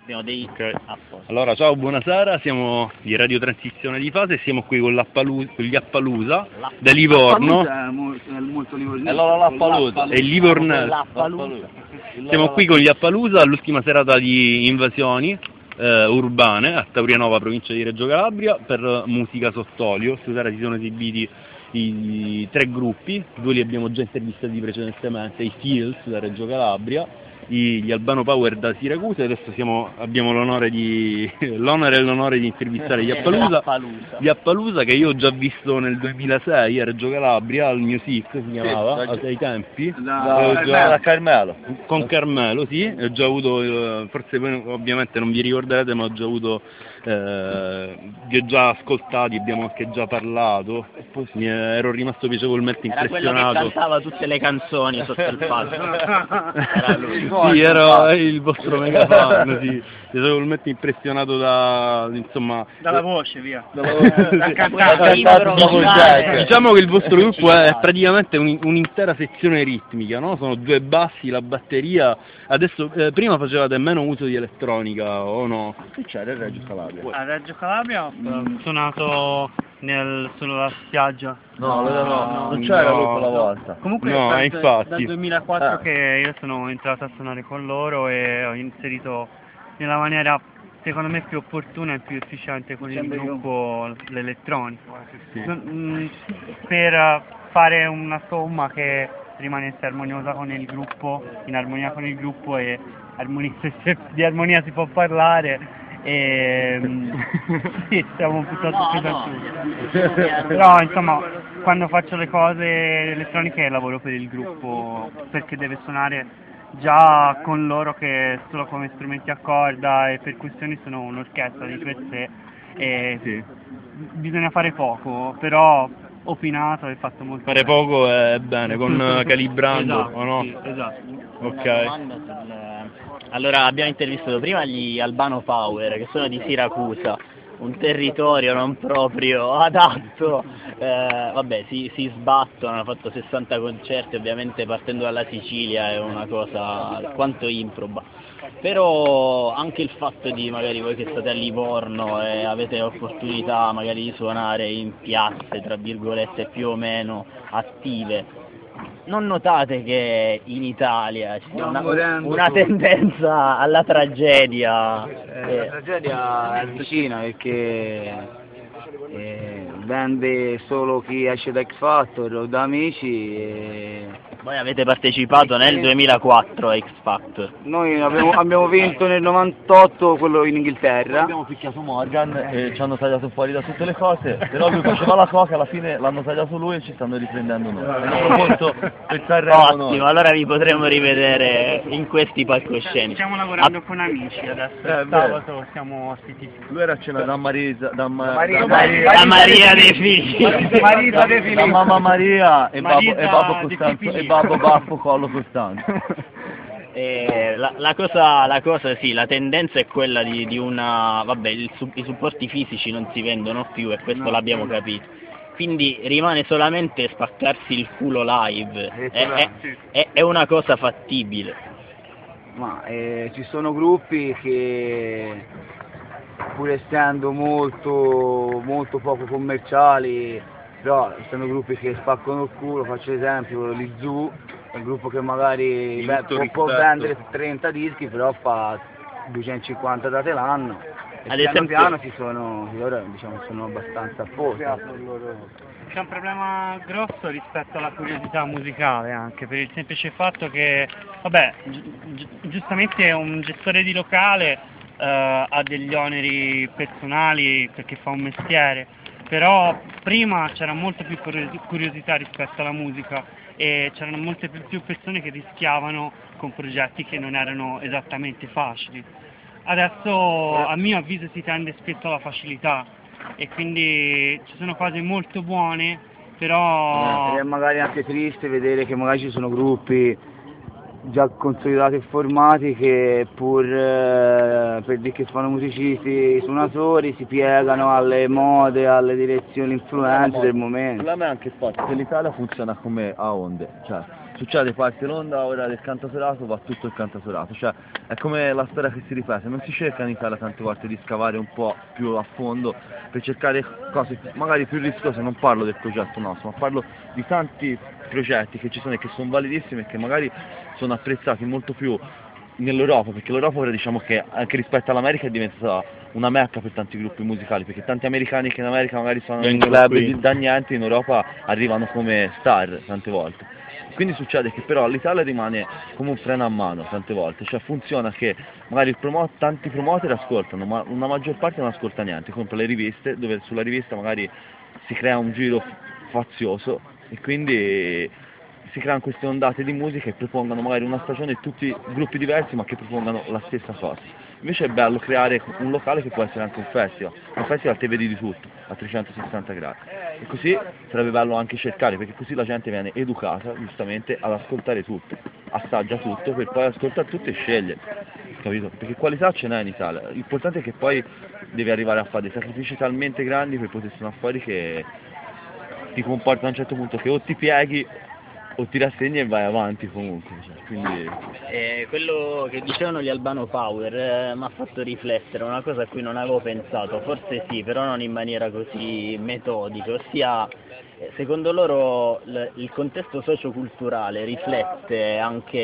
Abbiamo dei... Okay. Allora, ciao, buonasera, siamo di Radio Transizione di Fase e siamo qui con gli Appalusa da Livorno. È molto livornese. Allora l'Appalusa è il Livornese. Siamo qui con gli Appalusa all'ultima serata di invasioni urbane a Taurianova, provincia di Reggio Calabria, per musica sott'olio. Stasera si sono esibiti i 3 gruppi, 2 li abbiamo già intervistati precedentemente, i Fields da Reggio Calabria, gli Albano Power da Siracusa, e adesso abbiamo l'onore e l'onore di intervistare gli Appalusa, che io ho già visto nel 2006 a Reggio Calabria, al Music si chiamava, a quei tempi, Da Carmelo. con Carmelo, sì, ho già avuto, forse voi ovviamente non vi ricorderete, ma ho già avuto, vi ho già ascoltati, abbiamo anche già parlato, ero rimasto piacevolmente impressionato. Era quello che cantava tutte le canzoni sotto il palco. Era lui. Sì, ero il vostro mega fan, sì. Piacevolmente impressionato Dalla voce, via. Da cantare. Diciamo che il vostro gruppo è praticamente un'intera sezione ritmica, no? Sono 2 bassi, la batteria. Adesso, prima facevate meno uso di elettronica, o no? Che c'era a Reggio Calabria? A Reggio Calabria ho suonato sulla spiaggia. No, non c'era lui quella volta. Comunque No, dal infatti. 2004 che io sono entrato a suonare con loro e ho inserito nella maniera secondo me più opportuna e più efficiente con il gruppo l'elettronica. Sì. Per fare una somma che rimanesse armoniosa con il gruppo, in armonia con il gruppo, e di armonia si può parlare. Sì, siamo piuttosto pesantuti. Però insomma, quando faccio le cose elettroniche lavoro per il gruppo, perché deve suonare già con loro che solo come strumenti a corda e percussioni sono un'orchestra di per sé, e Sì. bisogna fare poco, però opinato e fatto molto Fare bene. poco è bene, con calibrando, Esatto, o no? sì, esatto. Ok. Allora, abbiamo intervistato prima gli Albano Power, che sono di Siracusa, un territorio non proprio adatto. Vabbè, si sbattono, hanno fatto 60 concerti, ovviamente partendo dalla Sicilia è una cosa alquanto improba. Però anche il fatto di magari voi che state a Livorno e avete opportunità magari di suonare in piazze, tra virgolette, più o meno attive, non notate che in Italia c'è una tendenza alla tragedia? La tragedia è vicina perché vende solo chi esce da X Factor o da amici. Voi avete partecipato nel 2004 a X Factor. Noi abbiamo vinto nel 98 quello in Inghilterra. Abbiamo picchiato Morgan e ci hanno tagliato fuori da tutte le cose, però lui faceva la coca, alla fine l'hanno tagliato lui e ci stanno riprendendo noi. Abbiamo proponto per Sanremo Ottimo, allora vi potremo rivedere in questi palcoscenici. Stiamo lavorando con amici adesso, sabato siamo ospiti. Lui era a cena da Marisa, La Maria dei figli. Marisa De Filippo. da mamma Maria e Marisa Babbo De Costanzo Filippo. e Babbo Baffo Collo Costanzo. La cosa sì, la tendenza è quella di una... vabbè, i supporti fisici non si vendono più e questo l'abbiamo capito. Quindi rimane solamente spaccarsi il culo live, è una cosa fattibile. Ma ci sono gruppi che, pur essendo molto poco commerciali, però sono gruppi che spaccano il culo. Faccio esempio l'Izu, è un gruppo che magari può vendere 30 dischi, però fa 250 date l'anno. E Ad piano esempio- piano ora diciamo sono abbastanza a posto. C'è un problema grosso rispetto alla curiosità musicale, anche per il semplice fatto che, vabbè, giustamente un gestore di locale ha degli oneri personali perché fa un mestiere, però prima c'era molta più curiosità rispetto alla musica e c'erano molte più persone che rischiavano con progetti che non erano esattamente facili. Adesso a mio avviso si tende spesso alla facilità e quindi ci sono cose molto buone, però... È magari anche triste vedere che magari ci sono gruppi già consolidati e formati che pur per dire che fanno musicisti, suonatori, si piegano alle mode, alle direzioni influenti del Il momento. problema è anche il fatto che l'Italia funziona come a onde, cioè succede, parte l'onda ora del cantautorato, va tutto il cantautorato, cioè è come la storia che si ripete, non si cerca in Italia tante volte di scavare un po' più a fondo per cercare cose magari più rischiose, non parlo del progetto nostro, ma parlo di tanti progetti che ci sono e che sono validissimi e che magari sono apprezzati molto più nell'Europa, perché l'Europa ora diciamo che anche rispetto all'America è diventata una mecca per tanti gruppi musicali, perché tanti americani che in America magari sono in club da niente, in Europa arrivano come star tante volte. Quindi succede che però l'Italia rimane come un freno a mano tante volte, cioè funziona che magari tanti promoter ascoltano, ma una maggior parte non ascolta niente, compra le riviste, dove sulla rivista magari si crea un giro fazioso e quindi si creano queste ondate di musica e propongono magari una stagione tutti gruppi diversi ma che propongano la stessa cosa. Invece è bello creare un locale che può essere anche un festival te vedi di tutto, a 360 gradi. E così sarebbe bello anche cercare, perché così la gente viene educata giustamente ad ascoltare tutto, assaggia tutto per poi ascoltare tutto e scegliere, capito? Perché qualità ce n'è in Italia, l'importante è che poi devi arrivare a fare dei sacrifici talmente grandi per poter suonare fuori che ti comporta a un certo punto che o ti pieghi o ti rassegni e vai avanti comunque, cioè, quindi... quello che dicevano gli Albano Power mi ha fatto riflettere, una cosa a cui non avevo pensato, forse sì, però non in maniera così metodica, ossia secondo loro il contesto socioculturale riflette anche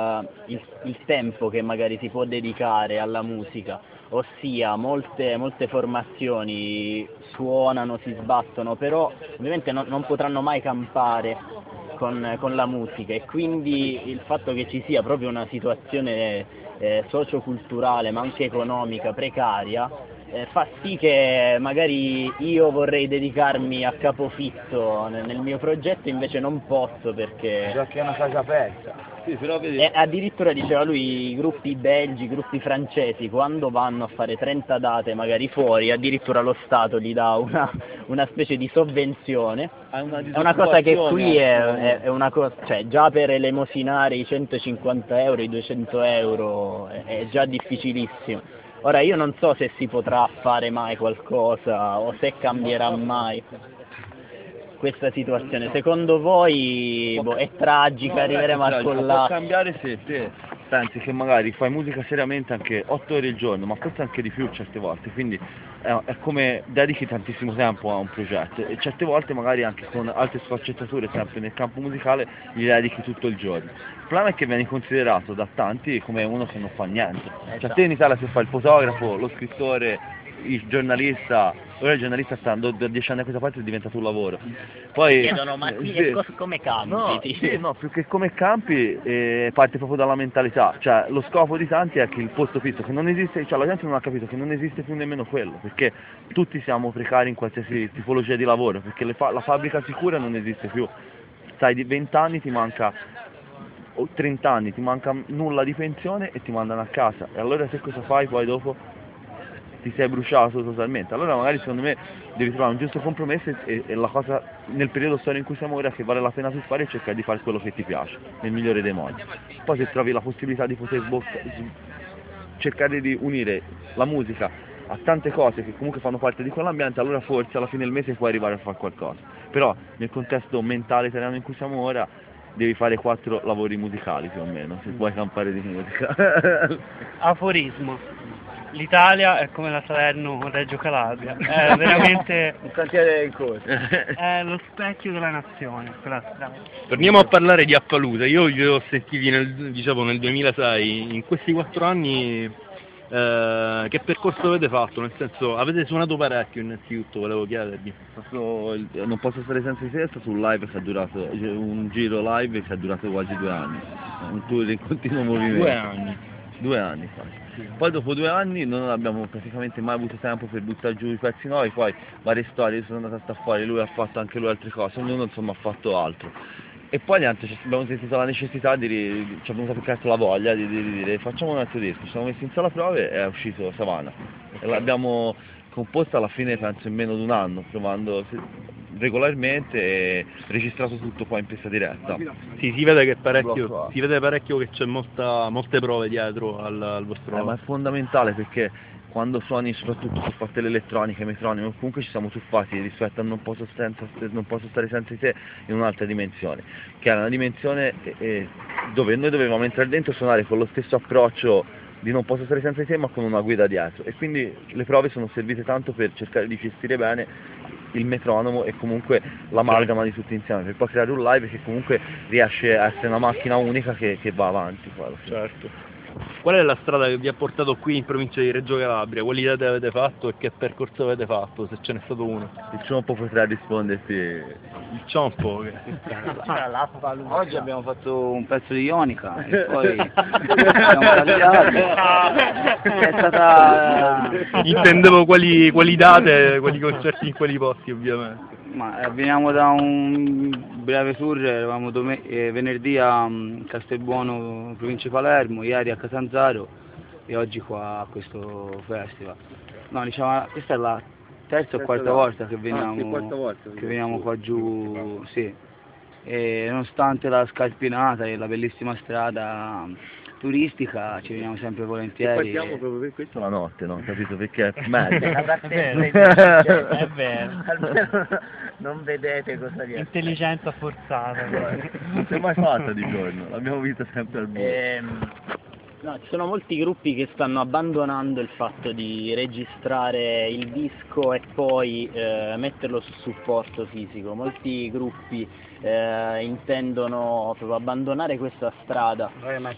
il tempo che magari si può dedicare alla musica, ossia molte formazioni suonano, si sbattono, però ovviamente non potranno mai campare con la musica e quindi il fatto che ci sia proprio una situazione socioculturale ma anche economica precaria fa sì che magari io vorrei dedicarmi a capofitto nel mio progetto, invece non posso perché è una casa aperta. Sì, però vedi... E addirittura diceva lui, i gruppi belgi, i gruppi francesi, quando vanno a fare 30 date magari fuori, addirittura lo Stato gli dà una specie di sovvenzione. È una cosa che qui è una cosa, cioè già per elemosinare i 150 euro, i 200 euro è già difficilissimo. Ora io non so se si potrà fare mai qualcosa o se cambierà mai questa situazione. Secondo voi è tragica, arriveremo al collasso? Può cambiare se te pensi che magari fai musica seriamente anche 8 ore al giorno, ma forse anche di più certe volte, quindi è come dedichi tantissimo tempo a un progetto e certe volte magari anche con altre sfaccettature sempre nel campo musicale gli dedichi tutto il giorno. Il problema è che vieni considerato da tanti come uno che non fa niente, cioè te in Italia se fai il fotografo, lo scrittore, il giornalista, ora il giornalista sta andando da 10 anni a questa parte è diventato un lavoro. Poi chiedono ma come campi? No, più che come campi parte proprio dalla mentalità, cioè lo scopo di tanti è che il posto fisso, che non esiste, cioè la gente non ha capito che non esiste più nemmeno quello, perché tutti siamo precari in qualsiasi tipologia di lavoro, perché la fabbrica sicura non esiste più, sai di 20 anni ti manca o 30 anni ti manca nulla di pensione e ti mandano a casa e allora te cosa fai poi dopo? Ti sei bruciato totalmente, allora magari secondo me devi trovare un giusto compromesso e la cosa nel periodo storico in cui siamo ora che vale la pena fare è cercare di fare quello che ti piace, nel migliore dei modi. Poi se trovi la possibilità di poter cercare di unire la musica a tante cose che comunque fanno parte di quell'ambiente, allora forse alla fine del mese puoi arrivare a fare qualcosa. Però nel contesto mentale italiano in cui siamo ora devi fare 4 lavori musicali più o meno, se vuoi campare di musica. Aforismo. L'Italia è come la Salerno Reggio Calabria, è veramente un cantiere in corso. È lo specchio della nazione, quella strada. Torniamo a parlare di Appalusa, io li ho sentiti nel 2006, in questi 4 anni che percorso avete fatto? Nel senso, avete suonato parecchio innanzitutto, volevo chiedervi. Non posso stare senza di te, è stato un giro live che è durato quasi 2 anni, un tour in continuo movimento. 2 anni quasi. Poi dopo 2 anni non abbiamo praticamente mai avuto tempo per buttare giù i pezzi nuovi, poi varie storie, sono andato a stare fuori, lui ha fatto anche lui altre cose, ognuno insomma ha fatto altro. E poi niente, abbiamo sentito la necessità ci è venuta più che altro la voglia di dire facciamo un altro disco, ci siamo messi in sala prove e è uscito Savannah. E l'abbiamo composta alla fine penso in meno di un anno, provando regolarmente e registrato tutto poi in pista diretta. Sì, si vede parecchio che c'è molte prove dietro al vostro... Ma è fondamentale perché quando suoni soprattutto su parte l'elettronica, metronimo, comunque ci siamo tuffati rispetto a non posso stare senza di te in un'altra dimensione, che è una dimensione dove noi dovevamo entrare dentro e suonare con lo stesso approccio di non posso stare senza di te ma con una guida dietro, e quindi le prove sono servite tanto per cercare di gestire bene il metronomo e comunque l'amalgama di tutti insieme, per poi creare un live che comunque riesce a essere una macchina unica che va avanti. Certo. Qual è la strada che vi ha portato qui in provincia di Reggio Calabria? Quali idee avete fatto e che percorso avete fatto, se ce n'è stato uno? Il Ciompo potrà risponderti. Il Ciompo? Oggi abbiamo fatto un pezzo di Ionica e poi abbiamo tagliato. È stata... Intendevo quali date, quali concerti in quali posti ovviamente. Ma veniamo da un breve tour, eravamo venerdì a Castelbuono, provincia di Palermo, ieri a Catanzaro e oggi qua a questo festival. No, diciamo, questa è la terza o quarta volta che veniamo qua giù, sì. E nonostante la scarpinata e la bellissima strada turistica ci veniamo sempre volentieri. E partiamo proprio per questo la notte, no? Capito? Perché è meglio. È vero, almeno non vedete cosa riesce. Intelligenza forzata. Non si è mai fatta di giorno, l'abbiamo vista sempre al buio. No, ci sono molti gruppi che stanno abbandonando il fatto di registrare il disco e poi metterlo su supporto fisico. Molti gruppi intendono proprio abbandonare questa strada.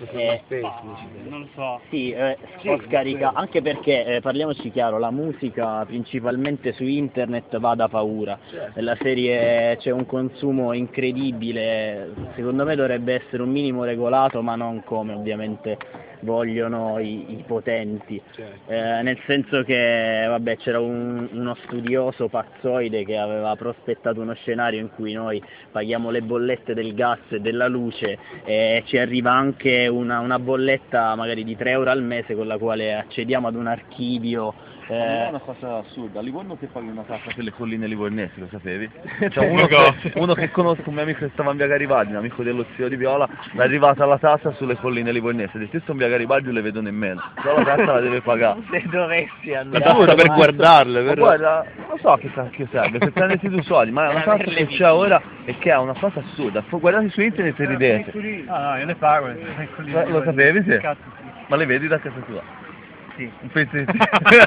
Non lo so. Sì, scarica, anche perché parliamoci chiaro, la musica principalmente su internet va da paura. Nella serie c'è un consumo incredibile, secondo me dovrebbe essere un minimo regolato, ma non come ovviamente vogliono i potenti, nel senso che vabbè, c'era uno studioso pazzoide che aveva prospettato uno scenario in cui noi paghiamo le bollette del gas e della luce e ci arriva anche una bolletta magari di 3 euro al mese con la quale accediamo ad un archivio. È una cosa assurda, a Livorno che paghi una tassa per le colline livornesi, lo sapevi? C'è uno che conosco, un mio amico che stava in via Garibaldi, un amico dello zio di Viola, è arrivata la tassa sulle colline livornesi, ha detto io sto in via Garibaldi non le vedo nemmeno, però la tassa la deve pagare. Se dovessi andare per guardarle, per... Guarda, non so che cacchio serve, per prendersi due soldi, ma è una tassa che c'è ora e che è una cosa assurda, guardate su internet e ridete. No, io le pago. Lo sapevi te? Ma le vedi da casa tua? Sì. Un pezzetto.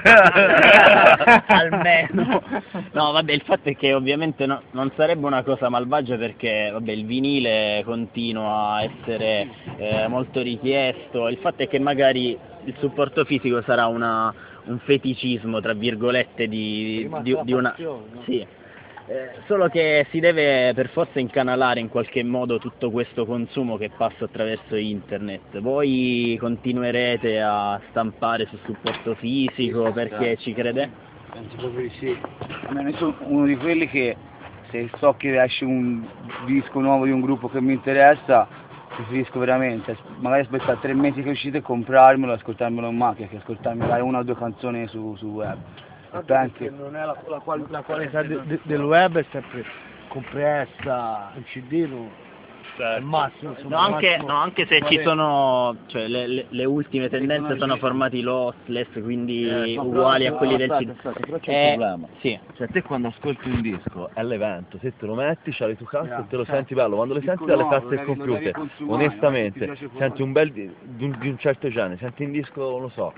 Almeno. No, vabbè, il fatto è che ovviamente non sarebbe una cosa malvagia perché vabbè, il vinile continua a essere molto richiesto. Il fatto è che magari il supporto fisico sarà un feticismo, tra virgolette, di una... Sì. Solo che si deve per forza incanalare in qualche modo tutto questo consumo che passa attraverso internet. Voi continuerete a stampare su supporto fisico perché ci credete? Penso proprio di sì. Io sono uno di quelli che se so che esce un disco nuovo di un gruppo che mi interessa, preferisco veramente, magari aspettare 3 mesi che è uscito e comprarmelo e ascoltarmelo in macchina, che ascoltarmi magari 1 o 2 canzoni su web. Perché non è la qualità del web è sempre compressa, il CD è il massimo. No, anche se ci sono, cioè le ultime tendenze sono formati lossless, quindi uguali a quelli del CD. Però c'è un problema. Sì. Cioè te quando ascolti un disco è l'evento, se te lo metti, c'hai le tue casse e te lo senti bello, quando le senti dalle casse del computer, onestamente, senti un bel di un certo genere, senti un disco, non lo so,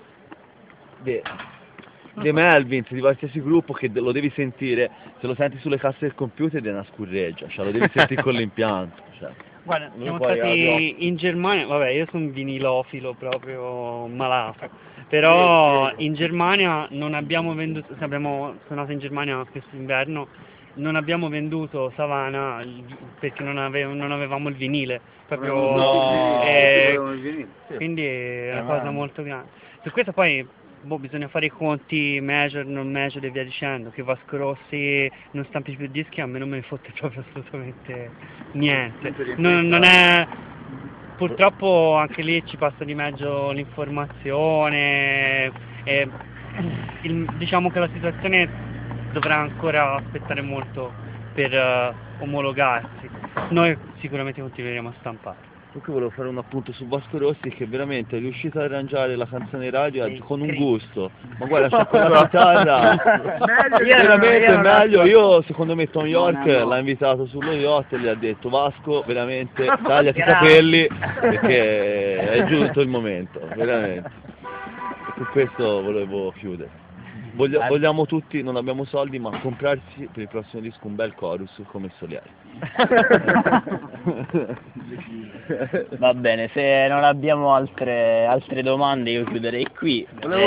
dei Melvins, di qualsiasi gruppo che lo devi sentire, se lo senti sulle casse del computer è una scurreggia, cioè lo devi sentire con l'impianto. Cioè. Guarda, siamo stati in Germania, vabbè io sono un vinilofilo proprio malato, però in Germania non abbiamo venduto, abbiamo suonato in Germania quest'inverno, non abbiamo venduto Savana perché non avevamo il vinile, proprio, quindi è una cosa molto grande. Per questo poi bisogna fare i conti major, non major e via dicendo, che Vasco Rossi non stampi più dischi, a me non me ne fotte proprio assolutamente niente. Non è, purtroppo anche lì ci passa di mezzo l'informazione e diciamo che la situazione dovrà ancora aspettare molto per omologarsi. Noi sicuramente continueremo a stampare. Comunque volevo fare un appunto su Vasco Rossi, che veramente è riuscito ad arrangiare la canzone radio con un gusto. Ma guarda, c'ha quella chitarra veramente meglio. Io secondo me Tom York l'ha invitato sullo yacht e gli ha detto: Vasco, veramente tagliati i capelli perché è giunto il momento, veramente. E con questo volevo chiudere. Vogliamo tutti, non abbiamo soldi, ma comprarsi per il prossimo disco un bel chorus come Solieri. Va bene, se non abbiamo altre domande io chiuderei qui.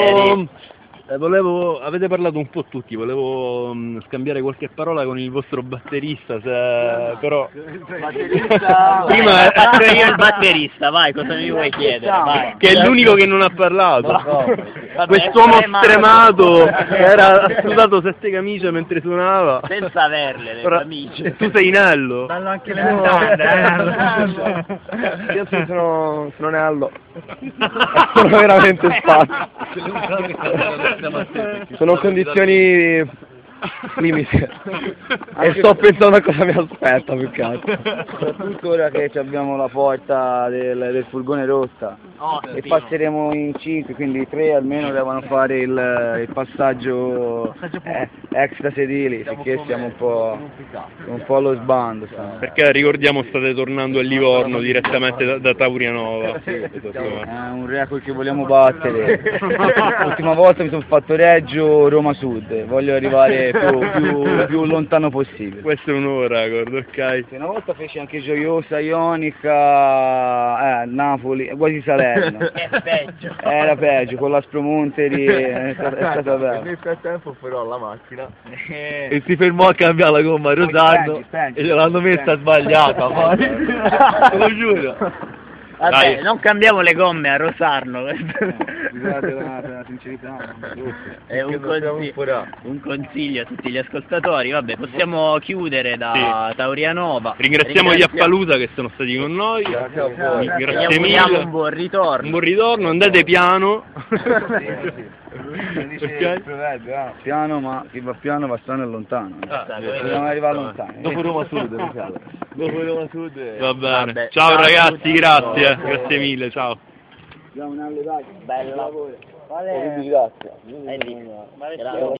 Avete parlato un po' tutti, volevo scambiare qualche parola con il vostro batterista, però... Prima faccio io il batterista, vai, cosa mi vuoi chiedere? Vai. Che è l'unico che non ha parlato. Vabbè, Quest'uomo stremato era sudato 7 camicie mentre suonava. Senza averle le camicie. E tu sei Nello. Danno anche le mutande, Io sono Nello. Sono veramente spazio. Sono condizioni limite e sto pensando a cosa mi aspetta più che altro. Soprattutto ora che abbiamo la porta del furgone rotta e passeremo in 5, quindi 3 almeno devono fare il passaggio extra sedili, perché siamo un po' allo sbando. Perché ricordiamo state tornando a Livorno direttamente da Taurianova. È un record che vogliamo battere. L'ultima volta mi sono fatto Reggio Roma Sud, voglio arrivare più lontano possibile. Questo è un nuovo record, ok? Una volta feci anche Gioiosa, Ionica, Napoli, quasi Salerno. Era peggio, con l'Aspromonte è stata bella. Nel frattempo però la macchina e si fermò a cambiare la gomma a Rosarno e gliel'hanno messa sbagliata, te lo giuro. Vabbè, non cambiamo le gomme a Rosarno. Scusate la sincerità. È un consiglio a tutti gli ascoltatori. Vabbè, possiamo chiudere da Taurianova. Ringraziamo gli Appalusa che sono stati con noi. Grazie mille. Un buon ritorno. Un buon ritorno, andate piano. Dice il proverbio, piano, ma chi va piano va strano e lontano. Dobbiamo arrivare lontano. Dopo Roma Sud, dopo Roma Sud. Va bene. Vabbè, ciao ciao ragazzi, grazie. Grazie mille, ciao. Abbiamo un allo, dai. Bella. Grazie. Grazie.